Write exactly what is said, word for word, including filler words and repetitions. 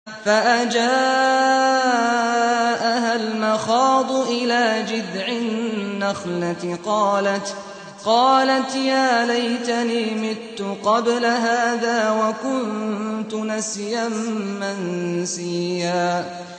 فَأَجَاءَهَا الْمَخَاضُ إِلَىٰ جِذْعِ النَّخْلَةِ قَالَتْ يَا لَيْتَنِي مِتُّ قَبْلَ هَٰذَا وَكُنتُ نَسْيًا مَّنسِيًّا